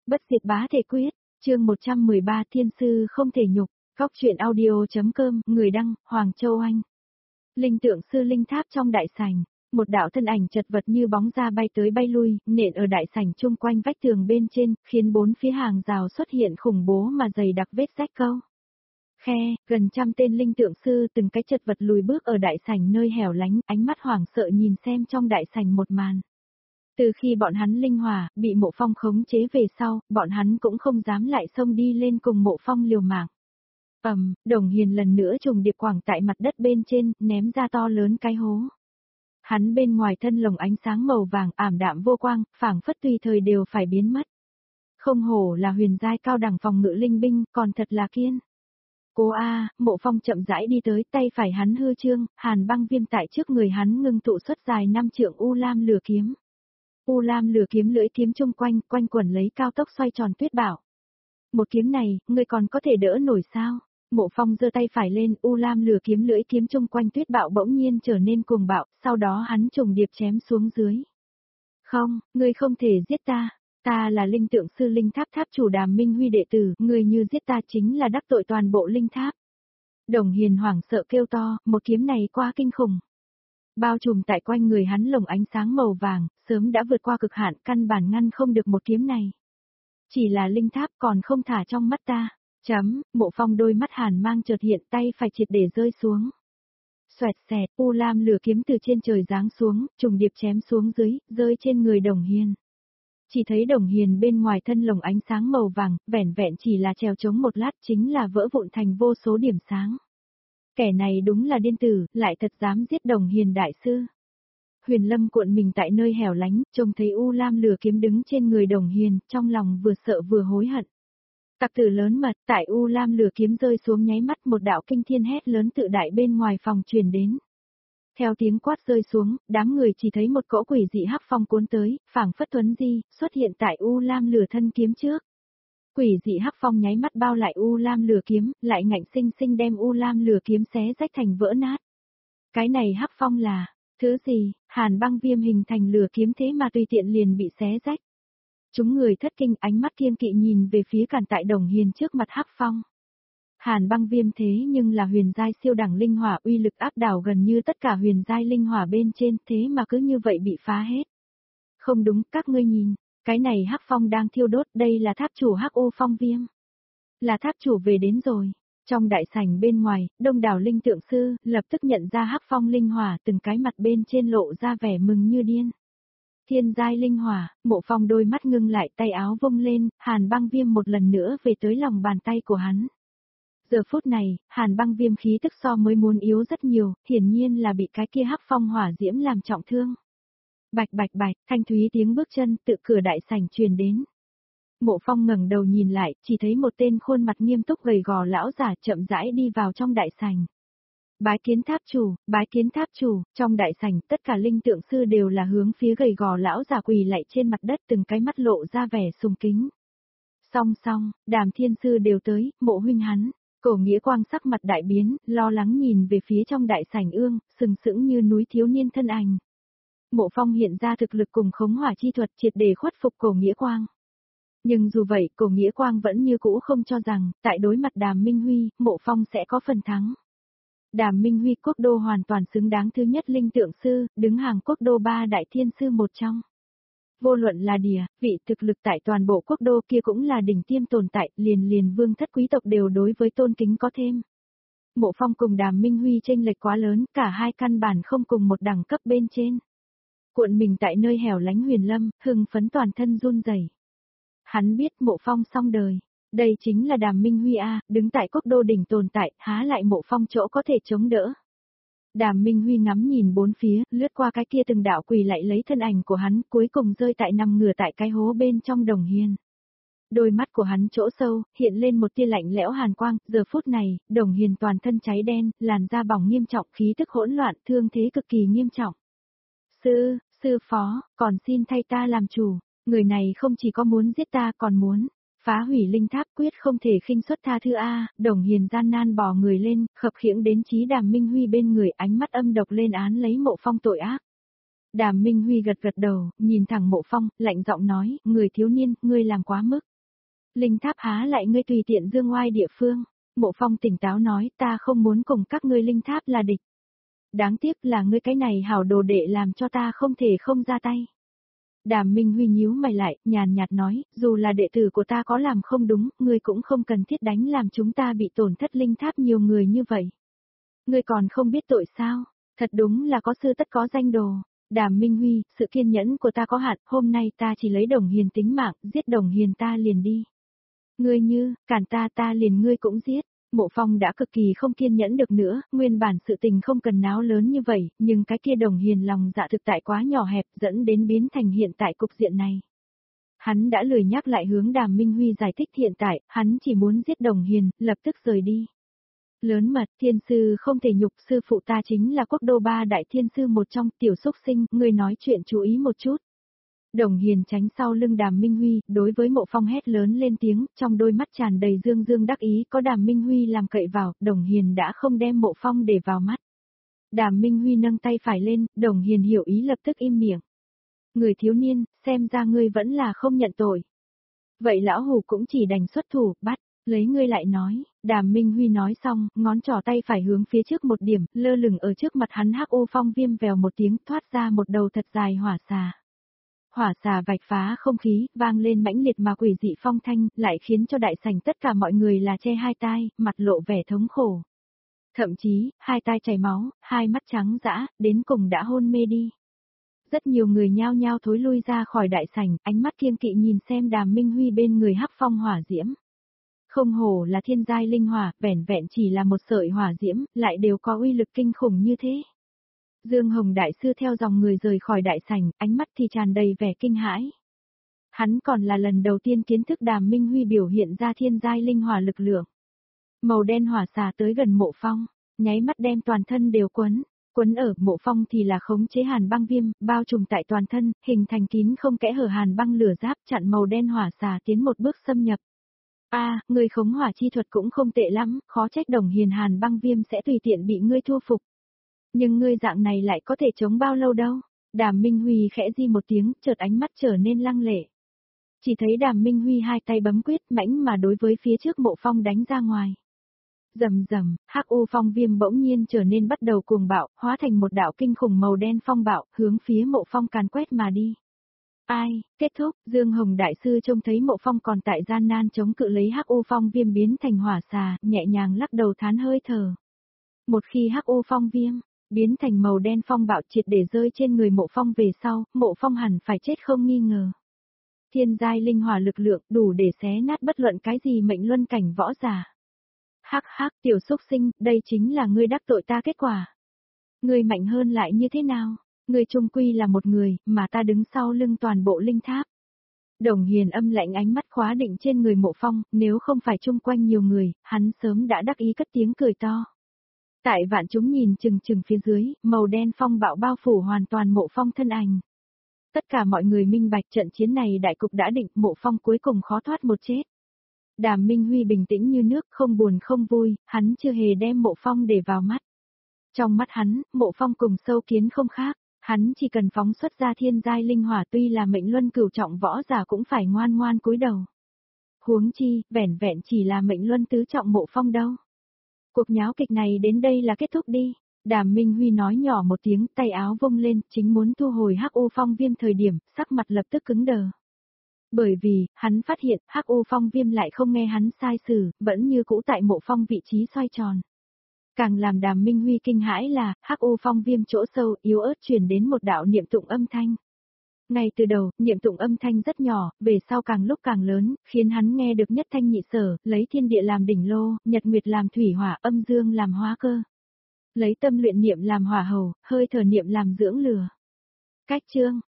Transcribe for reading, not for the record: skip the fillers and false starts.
Bất diệt bá thể quyết, chương 113 thiên sư không thể nhục, góc truyện audio.com, người đăng, Hoàng Châu Anh. Linh tượng sư linh tháp trong đại sảnh, một đạo thân ảnh chật vật như bóng ra bay tới bay lui, nện ở đại sảnh chung quanh vách tường bên trên, khiến bốn phía hàng rào xuất hiện khủng bố mà dày đặc vết rách câu. Khe, gần trăm tên linh tượng sư từng cái chật vật lùi bước ở đại sảnh nơi hẻo lánh, ánh mắt hoảng sợ nhìn xem trong đại sảnh một màn. Từ khi bọn hắn linh hỏa, bị Mộ Phong khống chế về sau, bọn hắn cũng không dám lại xông đi lên cùng Mộ Phong liều mạng. Đồng Hiền lần nữa trùng điệp quẳng tại mặt đất bên trên, ném ra to lớn cái hố. Hắn bên ngoài thân lồng ánh sáng màu vàng ảm đạm vô quang, phảng phất tùy thời đều phải biến mất. Không hổ là huyền giai cao đẳng phòng ngự linh binh, còn thật là kiên. Cố A, Mộ Phong chậm rãi đi tới, tay phải hắn hư trương, hàn băng viêm tại trước người hắn ngưng tụ xuất dài 5 trượng u lam lửa kiếm. U lam lửa kiếm lưỡi kiếm chung quanh quẩn lấy cao tốc xoay tròn tuyết bảo. Một kiếm này, ngươi còn có thể đỡ nổi sao? Mộ Phong giơ tay phải lên, u lam lửa kiếm lưỡi kiếm chung quanh tuyết bạo bỗng nhiên trở nên cuồng bạo, sau đó hắn trùng điệp chém xuống dưới. Không, ngươi không thể giết ta. Ta là linh tượng sư linh tháp tháp chủ Đàm Minh Huy đệ tử, ngươi như giết ta chính là đắc tội toàn bộ linh tháp. Đồng Hiền hoảng sợ kêu to, một kiếm này quá kinh khủng. Bao trùm tại quanh người hắn lồng ánh sáng màu vàng, sớm đã vượt qua cực hạn, căn bản ngăn không được một kiếm này. Chỉ là linh tháp còn không thả trong mắt ta. Mộ Phong đôi mắt hàn mang chợt hiện, tay phải triệt để rơi xuống. Xoẹt xẹt, u lam lửa kiếm từ trên trời giáng xuống, trùng điệp chém xuống dưới, rơi trên người Đồng Hiền. Chỉ thấy Đồng Hiền bên ngoài thân lồng ánh sáng màu vàng, vẻn vẹn chỉ là trèo chống một lát chính là vỡ vụn thành vô số điểm sáng. Kẻ này đúng là điên tử, lại thật dám giết Đồng Hiền đại sư. Huyền Lâm cuộn mình tại nơi hẻo lánh, trông thấy u lam lửa kiếm đứng trên người Đồng Hiền, trong lòng vừa sợ vừa hối hận. Tặc tử lớn mật, tại u lam lửa kiếm rơi xuống nháy mắt một đạo kinh thiên hét lớn tự đại bên ngoài phòng truyền đến. Theo tiếng quát rơi xuống, đám người chỉ thấy một cỗ quỷ dị hắc phong cuốn tới, phảng phất thuấn di, xuất hiện tại u lam lửa thân kiếm trước. Quỷ dị hắc phong nháy mắt bao lại u lam lửa kiếm, lại ngạnh sinh sinh đem u lam lửa kiếm xé rách thành vỡ nát. Cái này hắc phong là, thứ gì, hàn băng viêm hình thành lửa kiếm thế mà tùy tiện liền bị xé rách. Chúng người thất kinh, ánh mắt kiêng kỵ nhìn về phía cản tại Đồng Hiền trước mặt hắc phong. Hàn băng viêm thế nhưng là huyền giai siêu đẳng linh hỏa, uy lực áp đảo gần như tất cả huyền giai linh hỏa bên trên, thế mà cứ như vậy bị phá hết. Không đúng, các ngươi nhìn, cái này hắc phong đang thiêu đốt, đây là tháp chủ hắc u phong viêm. Là tháp chủ về đến rồi. Trong đại sảnh bên ngoài, đông đảo linh tượng sư lập tức nhận ra hắc phong linh hỏa, từng cái mặt bên trên lộ ra vẻ mừng như điên. Thiên giai linh hỏa, Mộ Phong đôi mắt ngưng lại, tay áo vung lên, hàn băng viêm một lần nữa về tới lòng bàn tay của hắn. Giờ phút này, hàn băng viêm khí tức so mới muốn yếu rất nhiều, hiển nhiên là bị cái kia hắc phong hỏa diễm làm trọng thương. Bạch bạch bạch, thanh thúy tiếng bước chân tự cửa đại sảnh truyền đến. Mộ Phong ngẩng đầu nhìn lại, chỉ thấy một tên khuôn mặt nghiêm túc gầy gò lão giả chậm rãi đi vào trong đại sảnh. Bái kiến tháp chủ, trong đại sảnh tất cả linh tượng sư đều là hướng phía gầy gò lão giả quỳ lạy trên mặt đất, từng cái mắt lộ ra vẻ sùng kính. Song, Đàm thiên sư đều tới, Mộ huynh hắn. Cổ Nghĩa Quang sắc mặt đại biến, lo lắng nhìn về phía trong đại sảnh ương, sừng sững như núi thiếu niên thân ảnh. Mộ Phong hiện ra thực lực cùng khống hỏa chi thuật triệt để khuất phục Cổ Nghĩa Quang. Nhưng dù vậy, Cổ Nghĩa Quang vẫn như cũ không cho rằng, tại đối mặt Đàm Minh Huy, Mộ Phong sẽ có phần thắng. Đàm Minh Huy quốc đô hoàn toàn xứng đáng thứ nhất linh tượng sư, đứng hàng quốc đô 3 đại thiên sư một trong. Vô luận là địa, vị thực lực tại toàn bộ quốc đô kia cũng là đỉnh tiêm tồn tại, liền vương thất quý tộc đều đối với tôn kính có thêm. Mộ Phong cùng Đàm Minh Huy chênh lệch quá lớn, cả hai căn bản không cùng một đẳng cấp bên trên. Cuộn mình tại nơi hẻo lánh Huyền Lâm, hưng phấn toàn thân run rẩy. Hắn biết Mộ Phong xong đời. Đây chính là Đàm Minh Huy A, đứng tại quốc đô đỉnh tồn tại, há lại Mộ Phong chỗ có thể chống đỡ. Đàm Minh Huy ngắm nhìn bốn phía, lướt qua cái kia từng đạo quỳ lại lấy thân ảnh của hắn, cuối cùng rơi tại nằm ngửa tại cái hố bên trong Đồng Hiền. Đôi mắt của hắn chỗ sâu, hiện lên một tia lạnh lẽo hàn quang, giờ phút này, Đồng Hiền toàn thân cháy đen, làn da bỏng nghiêm trọng, khí tức hỗn loạn, thương thế cực kỳ nghiêm trọng. Sư phó, còn xin thay ta làm chủ, người này không chỉ có muốn giết ta còn muốn phá hủy linh tháp, quyết không thể khinh suất tha thứ a. Đồng Hiền gian nan bò người lên, khập khiễng đến chí Đàm Minh Huy bên người, ánh mắt âm độc lên án lấy Mộ Phong tội ác. Đàm Minh Huy gật đầu, nhìn thẳng Mộ Phong, lạnh giọng nói, người thiếu niên, ngươi làm quá mức. Linh tháp há lại ngươi tùy tiện dương oai địa phương. Mộ Phong tỉnh táo nói, ta không muốn cùng các ngươi linh tháp là địch. Đáng tiếc là ngươi cái này hảo đồ đệ làm cho ta không thể không ra tay. Đàm Minh Huy nhíu mày lại, nhàn nhạt nói, dù là đệ tử của ta có làm không đúng, ngươi cũng không cần thiết đánh làm chúng ta bị tổn thất linh tháp nhiều người như vậy. Ngươi còn không biết tội sao, thật đúng là có sư tất có danh đồ. Đàm Minh Huy, sự kiên nhẫn của ta có hạn, hôm nay ta chỉ lấy Đồng Hiền tính mạng, giết Đồng Hiền ta liền đi. Ngươi như, cản ta liền ngươi cũng giết. Mộ Phong đã cực kỳ không kiên nhẫn được nữa, nguyên bản sự tình không cần náo lớn như vậy, nhưng cái kia Đồng Hiền lòng dạ thực tại quá nhỏ hẹp dẫn đến biến thành hiện tại cục diện này. Hắn đã lười nhắc lại hướng Đàm Minh Huy giải thích hiện tại, hắn chỉ muốn giết Đồng Hiền, lập tức rời đi. Lớn mật, thiên sư không thể nhục, sư phụ ta chính là quốc đô ba đại thiên sư một trong, tiểu xúc sinh, ngươi nói chuyện chú ý một chút. Đồng Hiền tránh sau lưng Đàm Minh Huy, đối với Mộ Phong hét lớn lên tiếng, trong đôi mắt tràn đầy dương dương đắc ý, có Đàm Minh Huy làm cậy vào, Đồng Hiền đã không đem Mộ Phong để vào mắt. Đàm Minh Huy nâng tay phải lên, Đồng Hiền hiểu ý lập tức im miệng. Người thiếu niên, xem ra ngươi vẫn là không nhận tội. Vậy lão hủ cũng chỉ đành xuất thủ, bắt, lấy ngươi lại nói, Đàm Minh Huy nói xong, ngón trỏ tay phải hướng phía trước một điểm, lơ lửng ở trước mặt hắn hắc ô phong viêm vèo một tiếng thoát ra một đầu thật dài hỏa xà. Hỏa xà vạch phá không khí, vang lên mãnh liệt mà quỷ dị phong thanh, lại khiến cho đại sảnh tất cả mọi người là che hai tai, mặt lộ vẻ thống khổ. Thậm chí, hai tai chảy máu, hai mắt trắng dã, đến cùng đã hôn mê đi. Rất nhiều người nhao nhao thối lui ra khỏi đại sảnh, ánh mắt kiêng kỵ nhìn xem Đàm Minh Huy bên người hắc phong hỏa diễm. Không hổ là thiên giai linh hỏa, vẻn vẹn chỉ là một sợi hỏa diễm, lại đều có uy lực kinh khủng như thế. Dương Hồng Đại Sư theo dòng người rời khỏi đại sảnh, ánh mắt thì tràn đầy vẻ kinh hãi. Hắn còn là lần đầu tiên kiến thức Đàm Minh Huy biểu hiện ra thiên giai linh hỏa lực lượng. Màu đen hỏa xà tới gần Mộ Phong, nháy mắt đem toàn thân đều quấn ở Mộ Phong thì là khống chế hàn băng viêm, bao trùm tại toàn thân, hình thành kín không kẽ hở hàn băng lửa giáp chặn màu đen hỏa xà tiến một bước xâm nhập. Người khống hỏa chi thuật cũng không tệ lắm, khó trách Đồng Hiền hàn băng viêm sẽ tùy tiện bị ngươi thu phục. Nhưng ngươi dạng này lại có thể chống bao lâu đâu? Đàm Minh Huy khẽ di một tiếng, chợt ánh mắt trở nên lăng lệ. Chỉ thấy Đàm Minh Huy hai tay bấm quyết mãnh mà đối với phía trước Mộ Phong đánh ra ngoài. Rầm rầm, hắc u phong viêm bỗng nhiên trở nên bắt đầu cuồng bạo, hóa thành một đạo kinh khủng màu đen phong bạo, hướng phía Mộ Phong càn quét mà đi. Kết thúc, Dương Hồng Đại Sư trông thấy Mộ Phong còn tại gian nan chống cự lấy hắc u phong viêm biến thành hỏa xà, nhẹ nhàng lắc đầu thán hơi thở. Một khi hắc u phong viêm biến thành màu đen phong bạo triệt để rơi trên người Mộ Phong về sau, Mộ Phong hẳn phải chết không nghi ngờ. Thiên giai linh hỏa lực lượng đủ để xé nát bất luận cái gì mệnh luân cảnh võ giả. Hắc hắc, tiểu xúc sinh, đây chính là ngươi đắc tội ta kết quả. Ngươi mạnh hơn lại như thế nào? Ngươi trung quy là một người, mà ta đứng sau lưng toàn bộ linh tháp. Đồng Hiền âm lạnh ánh mắt khóa định trên người Mộ Phong, nếu không phải chung quanh nhiều người, hắn sớm đã đắc ý cất tiếng cười to. Tại vạn chúng nhìn chừng chừng phía dưới, màu đen phong bạo bao phủ hoàn toàn Mộ Phong thân ảnh. Tất cả mọi người minh bạch trận chiến này đại cục đã định, Mộ Phong cuối cùng khó thoát một chết. Đàm Minh Huy bình tĩnh như nước, không buồn không vui, hắn chưa hề đem Mộ Phong để vào mắt. Trong mắt hắn, Mộ Phong cùng sâu kiến không khác, hắn chỉ cần phóng xuất ra thiên giai linh hỏa tuy là mệnh luân cửu trọng võ giả cũng phải ngoan ngoan cúi đầu. Huống chi, vẻn vẹn chỉ là mệnh luân tứ trọng Mộ Phong đâu. Cuộc nháo kịch này đến đây là kết thúc đi. Đàm Minh Huy nói nhỏ một tiếng, tay áo vung lên, chính muốn thu hồi hắc u phong viêm thời điểm, sắc mặt lập tức cứng đờ. Bởi vì, hắn phát hiện, hắc u phong viêm lại không nghe hắn sai sử, vẫn như cũ tại Mộ Phong vị trí xoay tròn. Càng làm Đàm Minh Huy kinh hãi là, hắc u phong viêm chỗ sâu, yếu ớt truyền đến một đạo niệm tụng âm thanh. Ngay từ đầu, niệm tụng âm thanh rất nhỏ, về sau càng lúc càng lớn, khiến hắn nghe được nhất thanh nhị sở, lấy thiên địa làm đỉnh lô, nhật nguyệt làm thủy hỏa, âm dương làm hóa cơ. Lấy tâm luyện niệm làm hỏa hầu, hơi thở niệm làm dưỡng lửa. Cách chương